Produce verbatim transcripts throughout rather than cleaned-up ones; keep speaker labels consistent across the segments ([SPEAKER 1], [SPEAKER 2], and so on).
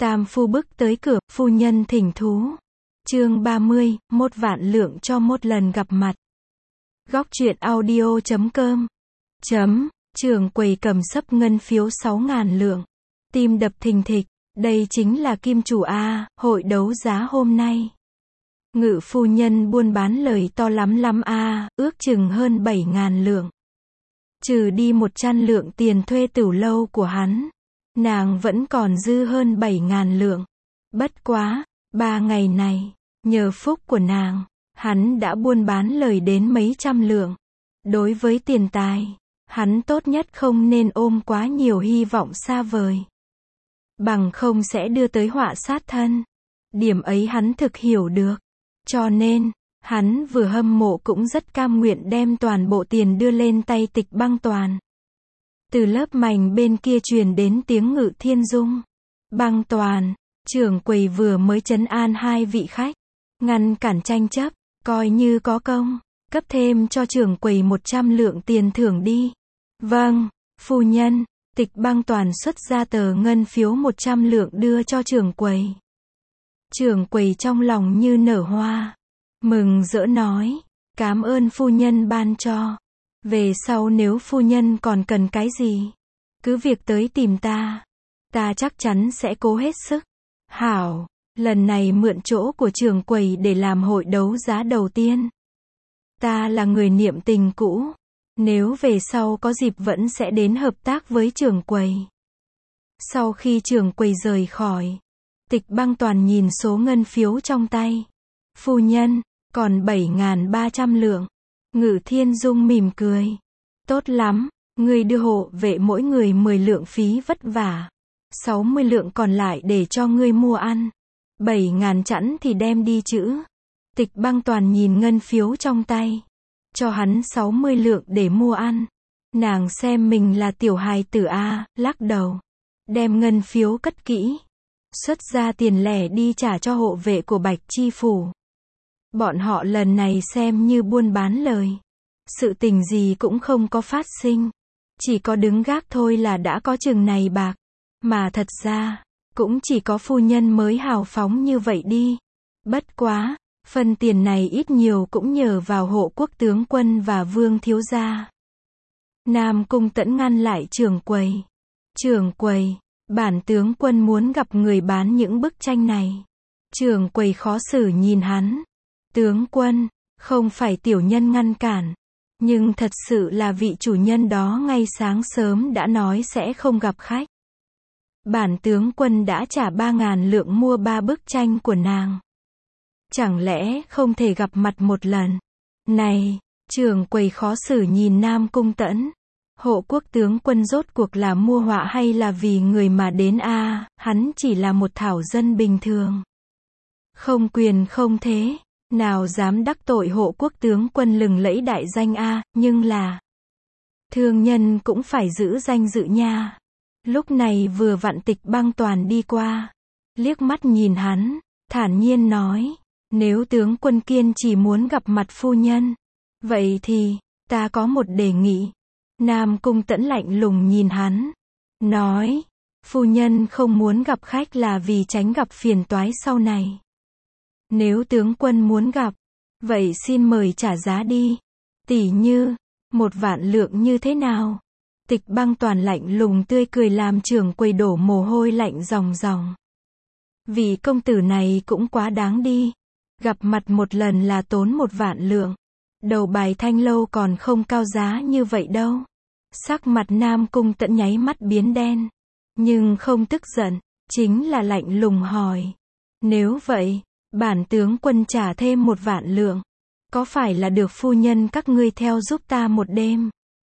[SPEAKER 1] Tam phu bước tới cửa, phu nhân thỉnh thú. Chương ba mươi, một vạn lượng cho một lần gặp mặt. Góc truyện audio chấm com. Chấm, trưởng quầy cầm xấp ngân phiếu sáu ngàn lượng. Tim đập thình thịch, đây chính là kim chủ A, hội đấu giá hôm nay. Ngự phu nhân buôn bán lời to lắm lắm A, ước chừng hơn bảy ngàn lượng. Trừ đi một trăm lượng tiền thuê tửu lâu của hắn, nàng vẫn còn dư hơn bảy ngàn lượng. Bất quá, ba ngày này, nhờ phúc của nàng, hắn đã buôn bán lời đến mấy trăm lượng. Đối với tiền tài, hắn tốt nhất không nên ôm quá nhiều hy vọng xa vời. Bằng không sẽ đưa tới họa sát thân. Điểm ấy hắn thực hiểu được. Cho nên, hắn vừa hâm mộ cũng rất cam nguyện đem toàn bộ tiền đưa lên tay Tịch Băng Toàn. Từ lớp mành bên kia truyền đến tiếng Ngự Thiên Dung. Băng Toàn, trưởng quầy vừa mới trấn an hai vị khách, ngăn cản tranh chấp, coi như có công, cấp thêm cho trưởng quầy một trăm lượng tiền thưởng đi. Vâng, phu nhân. Tịch Băng Toàn xuất ra tờ ngân phiếu một trăm lượng đưa cho trưởng quầy. Trưởng quầy trong lòng như nở hoa, mừng rỡ nói, cảm ơn phu nhân ban cho. Về sau nếu phu nhân còn cần cái gì, cứ việc tới tìm ta. Ta chắc chắn sẽ cố hết sức. Hảo, lần này mượn chỗ của trưởng quầy để làm hội đấu giá đầu tiên. Ta là người niệm tình cũ. Nếu về sau có dịp vẫn sẽ đến hợp tác với trưởng quầy. Sau khi trưởng quầy rời khỏi, Tịch Băng Toàn nhìn số ngân phiếu trong tay. Phu nhân, còn bảy ngàn ba trăm lượng. Ngự Thiên Dung mỉm cười. Tốt lắm, người đưa hộ vệ mỗi người mười lượng phí vất vả. sáu mươi lượng còn lại để cho ngươi mua ăn. bảy ngàn chẵn thì đem đi chữ. Tịch Băng Toàn nhìn ngân phiếu trong tay. Cho hắn sáu mươi lượng để mua ăn. Nàng xem mình là tiểu hài tử A, lắc đầu. Đem ngân phiếu cất kỹ. Xuất ra tiền lẻ đi trả cho hộ vệ của Bạch Chi Phủ. Bọn họ lần này xem như buôn bán lời. Sự tình gì cũng không có phát sinh. Chỉ có đứng gác thôi là đã có chừng này bạc. Mà thật ra, cũng chỉ có phu nhân mới hào phóng như vậy đi. Bất quá, phần tiền này ít nhiều cũng nhờ vào Hộ Quốc tướng quân và Vương thiếu gia. Nam Cung Tẫn ngăn lại trưởng quầy. Trưởng quầy, bản tướng quân muốn gặp người bán những bức tranh này. Trưởng quầy khó xử nhìn hắn. Tướng quân, không phải tiểu nhân ngăn cản. Nhưng thật sự là vị chủ nhân đó ngay sáng sớm đã nói sẽ không gặp khách. Bản tướng quân đã trả ba ngàn lượng mua ba bức tranh của nàng. Chẳng lẽ không thể gặp mặt một lần? Này, trưởng quầy khó xử nhìn Nam Cung Tẫn. Hộ Quốc tướng quân rốt cuộc là mua họa hay là vì người mà đến a? Hắn chỉ là một thảo dân bình thường. Không quyền không thế, nào dám đắc tội Hộ Quốc tướng quân lừng lẫy đại danh a, nhưng là thương nhân cũng phải giữ danh dự nha. Lúc này vừa vặn Tịch Băng Toàn đi qua, liếc mắt nhìn hắn, thản nhiên nói, nếu tướng quân kiên chỉ muốn gặp mặt phu nhân, vậy thì, ta có một đề nghị. Nam Cung Tẫn lạnh lùng nhìn hắn, nói, phu nhân không muốn gặp khách là vì tránh gặp phiền toái sau này. Nếu tướng quân muốn gặp, vậy xin mời trả giá đi. Tỷ như, một vạn lượng như thế nào? Tịch Băng Toàn lạnh lùng tươi cười làm trưởng quầy đổ mồ hôi lạnh ròng ròng. Vì công tử này cũng quá đáng đi. Gặp mặt một lần là tốn một vạn lượng. Đầu bài Thanh Lâu còn không cao giá như vậy đâu. Sắc mặt Nam Cung Tẫn nháy mắt biến đen. Nhưng không tức giận, chính là lạnh lùng hỏi. Nếu vậy, bản tướng quân trả thêm một vạn lượng. Có phải là được phu nhân các ngươi theo giúp ta một đêm?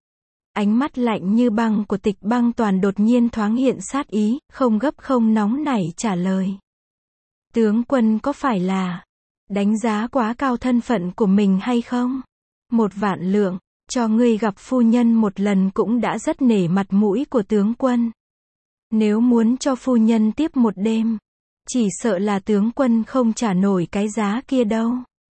[SPEAKER 1] Ánh mắt lạnh như băng của Tịch Băng Toàn đột nhiên thoáng hiện sát ý, không gấp không nóng nảy trả lời. Tướng quân có phải là đánh giá quá cao thân phận của mình hay không? Một vạn lượng, cho ngươi gặp phu nhân một lần cũng đã rất nể mặt mũi của tướng quân. Nếu muốn cho phu nhân tiếp một đêm, chỉ sợ là tướng quân không trả nổi cái giá kia đâu.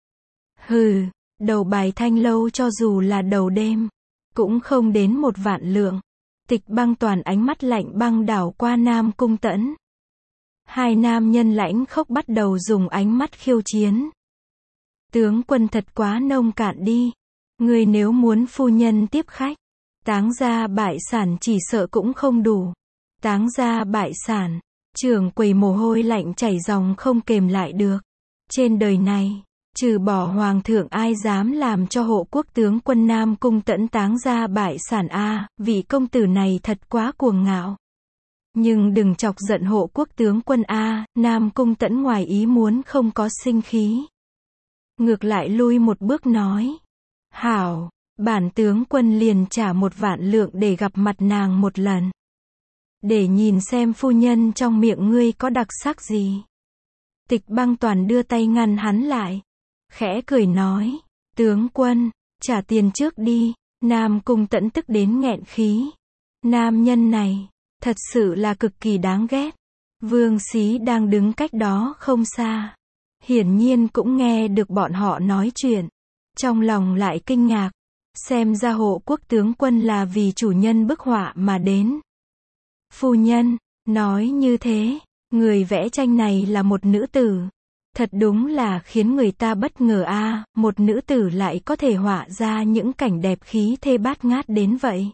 [SPEAKER 1] Hừ, đầu bài Thanh Lâu cho dù là đầu đêm, cũng không đến một vạn lượng. Tịch Băng Toàn ánh mắt lạnh băng đảo qua Nam Cung Tẫn. Hai nam nhân lãnh khốc bắt đầu dùng ánh mắt khiêu chiến. Tướng quân thật quá nông cạn đi. Người nếu muốn phu nhân tiếp khách, táng gia bại sản chỉ sợ cũng không đủ. Táng gia bại sản, trưởng quầy mồ hôi lạnh chảy ròng không kềm lại được. Trên đời này, trừ bỏ hoàng thượng ai dám làm cho hộ quốc tướng quân Nam Cung Tẫn táng gia bại sản a, vị công tử này thật quá cuồng ngạo. Nhưng đừng chọc giận hộ quốc tướng quân a, Nam Cung Tẫn ngoài ý muốn không có sinh khí. Ngược lại lui một bước nói. Hảo, bản tướng quân liền trả một vạn lượng để gặp mặt nàng một lần. Để nhìn xem phu nhân trong miệng ngươi có đặc sắc gì. Tịch Băng Toàn đưa tay ngăn hắn lại. Khẽ cười nói. Tướng quân, trả tiền trước đi. Nam Cung Tẫn tức đến nghẹn khí. Nam nhân này, thật sự là cực kỳ đáng ghét. Vương Xí đang đứng cách đó không xa. Hiển nhiên cũng nghe được bọn họ nói chuyện. Trong lòng lại kinh ngạc. Xem ra hộ quốc tướng quân là vì chủ nhân bức họa mà đến. Phu nhân, nói như thế, người vẽ tranh này là một nữ tử. Thật đúng là khiến người ta bất ngờ a, một nữ tử lại có thể họa ra những cảnh đẹp khí thê bát ngát đến vậy.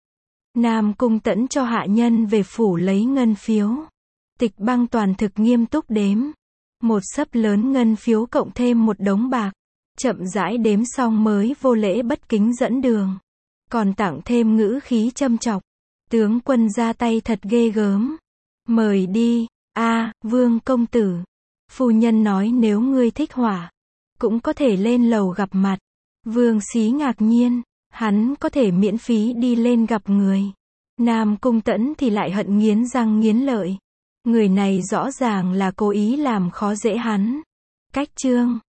[SPEAKER 1] Nam Cung Tẫn cho hạ nhân về phủ lấy ngân phiếu. Tịch Băng Toàn thực nghiêm túc đếm. Một xấp lớn ngân phiếu cộng thêm một đống bạc. Chậm rãi đếm xong mới vô lễ bất kính dẫn đường. Còn tặng thêm ngữ khí châm chọc. Tướng quân ra tay thật ghê gớm. Mời đi. A, Vương công tử. Phu nhân nói nếu ngươi thích họa, cũng có thể lên lầu gặp mặt. Vương Xí ngạc nhiên. Hắn có thể miễn phí đi lên gặp người. Nam Cung Tẫn thì lại hận nghiến răng nghiến lợi. Người này rõ ràng là cố ý làm khó dễ hắn. Cách chương